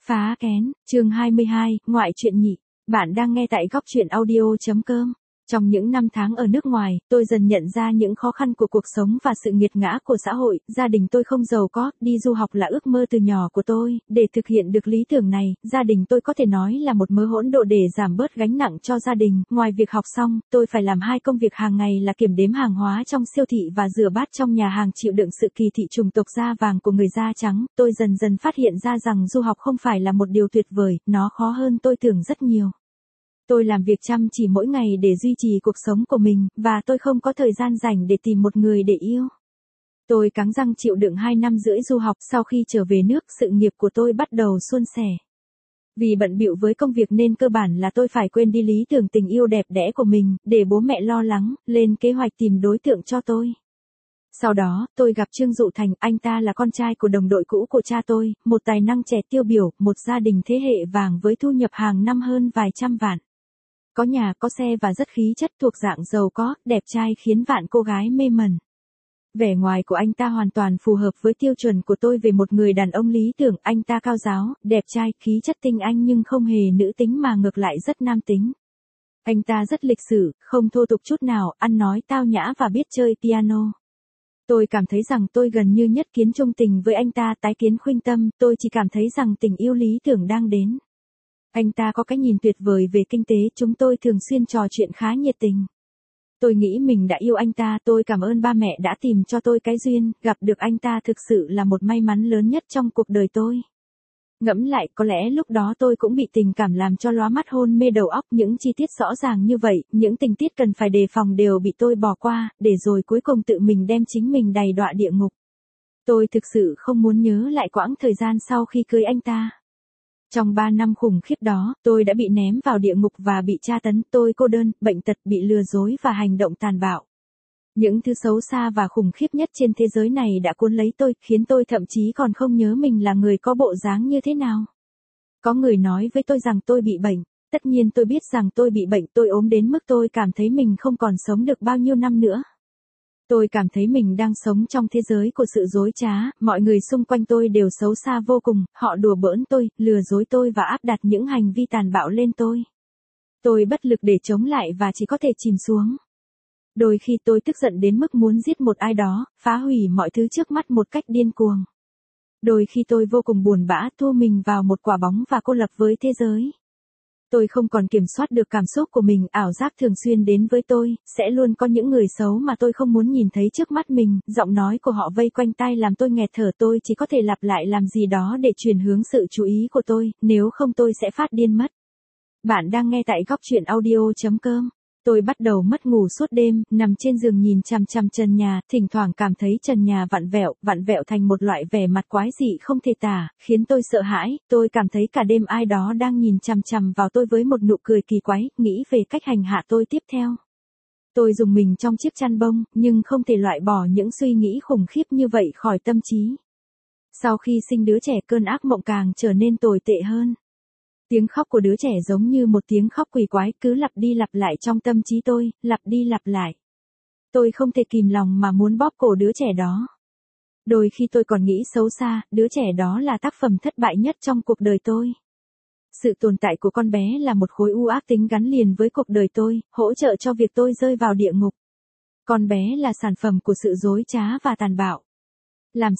Phá kén, chương 22, ngoại truyện nhị. Bạn đang nghe tại góc truyện audio.com. Trong những năm tháng ở nước ngoài, tôi dần nhận ra những khó khăn của cuộc sống và sự nghiệt ngã của xã hội. Gia đình tôi không giàu có, đi du học là ước mơ từ nhỏ của tôi. Để thực hiện được lý tưởng này, gia đình tôi có thể nói là một mớ hỗn độn để giảm bớt gánh nặng cho gia đình. Ngoài việc học xong, tôi phải làm hai công việc hàng ngày là kiểm đếm hàng hóa trong siêu thị và rửa bát trong nhà hàng, chịu đựng sự kỳ thị chủng tộc da vàng của người da trắng. Tôi dần dần phát hiện ra rằng du học không phải là một điều tuyệt vời, nó khó hơn tôi tưởng rất nhiều. Tôi làm việc chăm chỉ mỗi ngày để duy trì cuộc sống của mình, và tôi không có thời gian rảnh để tìm một người để yêu. Tôi cắn răng chịu đựng 2 năm rưỡi du học. Sau khi trở về nước, sự nghiệp của tôi bắt đầu suôn sẻ. Vì bận bịu với công việc nên cơ bản là tôi phải quên đi lý tưởng tình yêu đẹp đẽ của mình, để bố mẹ lo lắng, lên kế hoạch tìm đối tượng cho tôi. Sau đó, tôi gặp Trương Dụ Thành, anh ta là con trai của đồng đội cũ của cha tôi, một tài năng trẻ tiêu biểu, một gia đình thế hệ vàng với thu nhập hàng năm hơn vài trăm vạn. Có nhà, có xe và rất khí chất, thuộc dạng giàu có, đẹp trai khiến vạn cô gái mê mẩn. Vẻ ngoài của anh ta hoàn toàn phù hợp với tiêu chuẩn của tôi về một người đàn ông lý tưởng. Anh ta cao ráo, đẹp trai, khí chất tinh anh nhưng không hề nữ tính mà ngược lại rất nam tính. Anh ta rất lịch sự, không thô tục chút nào, ăn nói tao nhã và biết chơi piano. Tôi cảm thấy rằng tôi gần như nhất kiến trung tình với anh ta, tái kiến khuynh tâm. Tôi chỉ cảm thấy rằng tình yêu lý tưởng đang đến. Anh ta có cái nhìn tuyệt vời về kinh tế, chúng tôi thường xuyên trò chuyện khá nhiệt tình. Tôi nghĩ mình đã yêu anh ta, tôi cảm ơn ba mẹ đã tìm cho tôi cái duyên, gặp được anh ta thực sự là một may mắn lớn nhất trong cuộc đời tôi. Ngẫm lại, có lẽ lúc đó tôi cũng bị tình cảm làm cho lóa mắt hôn mê đầu óc, những chi tiết rõ ràng như vậy, những tình tiết cần phải đề phòng đều bị tôi bỏ qua, để rồi cuối cùng tự mình đem chính mình đày đọa địa ngục. Tôi thực sự không muốn nhớ lại quãng thời gian sau khi cưới anh ta. Trong 3 năm khủng khiếp đó, tôi đã bị ném vào địa ngục và bị tra tấn, tôi cô đơn, bệnh tật, bị lừa dối và hành động tàn bạo. Những thứ xấu xa và khủng khiếp nhất trên thế giới này đã cuốn lấy tôi, khiến tôi thậm chí còn không nhớ mình là người có bộ dáng như thế nào. Có người nói với tôi rằng tôi bị bệnh. Tất nhiên tôi biết rằng tôi bị bệnh, tôi ốm đến mức tôi cảm thấy mình không còn sống được bao nhiêu năm nữa. Tôi cảm thấy mình đang sống trong thế giới của sự dối trá, mọi người xung quanh tôi đều xấu xa vô cùng, họ đùa bỡn tôi, lừa dối tôi và áp đặt những hành vi tàn bạo lên tôi. Tôi bất lực để chống lại và chỉ có thể chìm xuống. Đôi khi tôi tức giận đến mức muốn giết một ai đó, phá hủy mọi thứ trước mắt một cách điên cuồng. Đôi khi tôi vô cùng buồn bã, thu mình vào một quả bóng và cô lập với thế giới. Tôi không còn kiểm soát được cảm xúc của mình, ảo giác thường xuyên đến với tôi, sẽ luôn có những người xấu mà tôi không muốn nhìn thấy trước mắt mình, giọng nói của họ vây quanh tai làm tôi nghẹt thở, tôi chỉ có thể lặp lại làm gì đó để chuyển hướng sự chú ý của tôi, nếu không tôi sẽ phát điên mất. Bạn đang nghe tại góc truyện audio.com. Tôi bắt đầu mất ngủ suốt đêm, nằm trên giường nhìn chằm chằm trần nhà, thỉnh thoảng cảm thấy trần nhà vặn vẹo thành một loại vẻ mặt quái dị không thể tả, khiến tôi sợ hãi. Tôi cảm thấy cả đêm ai đó đang nhìn chằm chằm vào tôi với một nụ cười kỳ quái, nghĩ về cách hành hạ tôi tiếp theo. Tôi rùng mình trong chiếc chăn bông, nhưng không thể loại bỏ những suy nghĩ khủng khiếp như vậy khỏi tâm trí. Sau khi sinh đứa trẻ, cơn ác mộng càng trở nên tồi tệ hơn. Tiếng khóc của đứa trẻ giống như một tiếng khóc quỷ quái, cứ lặp đi lặp lại trong tâm trí tôi, lặp đi lặp lại. Tôi không thể kìm lòng mà muốn bóp cổ đứa trẻ đó. Đôi khi tôi còn nghĩ xấu xa, đứa trẻ đó là tác phẩm thất bại nhất trong cuộc đời tôi. Sự tồn tại của con bé là một khối u ác tính gắn liền với cuộc đời tôi, hỗ trợ cho việc tôi rơi vào địa ngục. Con bé là sản phẩm của sự dối trá và tàn bạo. Làm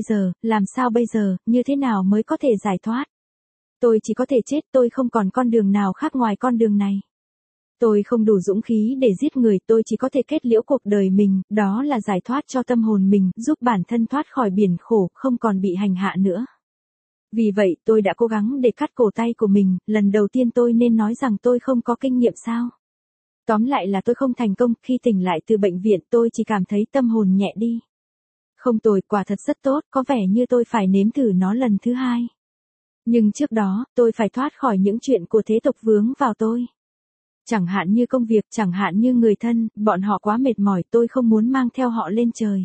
sao bây giờ, như thế nào mới có thể giải thoát? Tôi chỉ có thể chết, tôi không còn con đường nào khác ngoài con đường này. Tôi không đủ dũng khí để giết người, tôi chỉ có thể kết liễu cuộc đời mình, đó là giải thoát cho tâm hồn mình, giúp bản thân thoát khỏi biển khổ, không còn bị hành hạ nữa. Vì vậy, tôi đã cố gắng để cắt cổ tay của mình, lần đầu tiên tôi nên nói rằng tôi không có kinh nghiệm sao. Tóm lại là tôi không thành công, khi tỉnh lại từ bệnh viện tôi chỉ cảm thấy tâm hồn nhẹ đi. Không tồi, quả thật rất tốt, có vẻ như tôi phải nếm thử nó lần thứ 2. Nhưng trước đó, tôi phải thoát khỏi những chuyện của thế tục vướng vào tôi. Chẳng hạn như công việc, chẳng hạn như người thân, bọn họ quá mệt mỏi, tôi không muốn mang theo họ lên trời.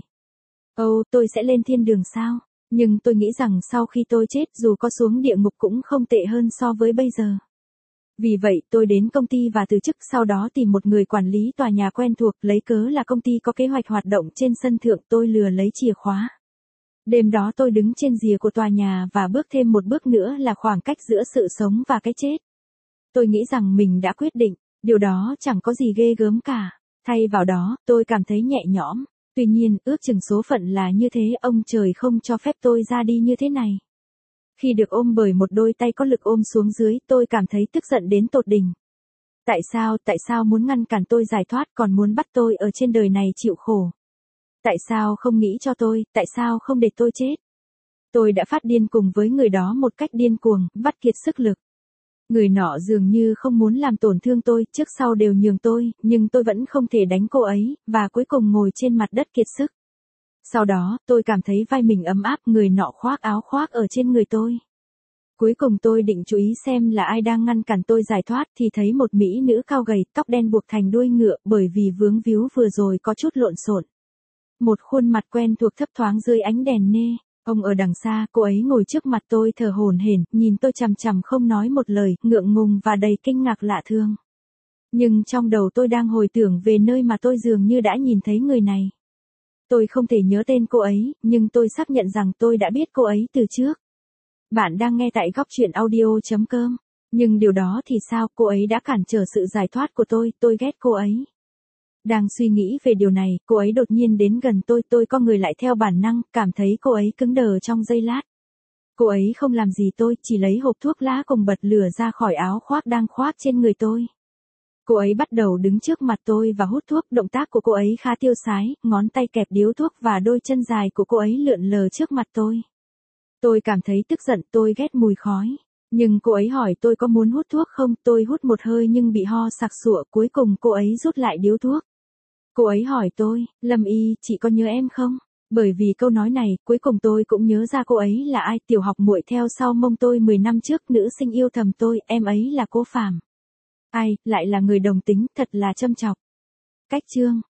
Tôi sẽ lên thiên đường sao? Nhưng tôi nghĩ rằng sau khi tôi chết, dù có xuống địa ngục cũng không tệ hơn so với bây giờ. Vì vậy, tôi đến công ty và từ chức, sau đó tìm một người quản lý tòa nhà quen thuộc, lấy cớ là công ty có kế hoạch hoạt động trên sân thượng, tôi lừa lấy chìa khóa. Đêm đó tôi đứng trên rìa của tòa nhà và bước thêm một bước nữa là khoảng cách giữa sự sống và cái chết. Tôi nghĩ rằng mình đã quyết định, điều đó chẳng có gì ghê gớm cả. Thay vào đó, tôi cảm thấy nhẹ nhõm. Tuy nhiên, ước chừng số phận là như thế, ông trời không cho phép tôi ra đi như thế này. Khi được ôm bởi một đôi tay có lực ôm xuống dưới, tôi cảm thấy tức giận đến tột đỉnh. Tại sao muốn ngăn cản tôi giải thoát còn muốn bắt tôi ở trên đời này chịu khổ? Tại sao không nghĩ cho tôi, tại sao không để tôi chết? Tôi đã phát điên cùng với người đó một cách điên cuồng, vắt kiệt sức lực. Người nọ dường như không muốn làm tổn thương tôi, trước sau đều nhường tôi, nhưng tôi vẫn không thể đánh cô ấy, và cuối cùng ngồi trên mặt đất kiệt sức. Sau đó, tôi cảm thấy vai mình ấm áp, người nọ khoác áo khoác ở trên người tôi. Cuối cùng tôi định chú ý xem là ai đang ngăn cản tôi giải thoát thì thấy một mỹ nữ cao gầy, tóc đen buộc thành đuôi ngựa bởi vì vướng víu vừa rồi có chút lộn xộn. Một khuôn mặt quen thuộc thấp thoáng dưới ánh đèn nê. Ông ở đằng xa, cô ấy ngồi trước mặt tôi thở hổn hển, nhìn tôi chằm chằm không nói một lời, ngượng ngùng và đầy kinh ngạc lạ thường. Nhưng trong đầu tôi đang hồi tưởng về nơi mà tôi dường như đã nhìn thấy người này. Tôi không thể nhớ tên cô ấy, nhưng tôi xác nhận rằng tôi đã biết cô ấy từ trước. Bạn đang nghe tại góc truyện audio.com. Nhưng điều đó thì sao, cô ấy đã cản trở sự giải thoát của tôi ghét cô ấy. Đang suy nghĩ về điều này, cô ấy đột nhiên đến gần tôi co người lại theo bản năng, cảm thấy cô ấy cứng đờ trong giây lát. Cô ấy không làm gì tôi, chỉ lấy hộp thuốc lá cùng bật lửa ra khỏi áo khoác đang khoác trên người tôi. Cô ấy bắt đầu đứng trước mặt tôi và hút thuốc, động tác của cô ấy khá tiêu sái, ngón tay kẹp điếu thuốc và đôi chân dài của cô ấy lượn lờ trước mặt tôi. Tôi cảm thấy tức giận, tôi ghét mùi khói. Nhưng cô ấy hỏi tôi có muốn hút thuốc không, tôi hút một hơi nhưng bị ho sặc sụa, cuối cùng cô ấy rút lại điếu thuốc. Cô ấy hỏi tôi, Lâm Y, chị có nhớ em không? Bởi vì câu nói này, cuối cùng tôi cũng nhớ ra cô ấy là ai, tiểu học muội theo sau mông tôi 10 năm trước, nữ sinh yêu thầm tôi, em ấy là cô Phàm. Ai, lại là người đồng tính, thật là châm chọc. Cách chương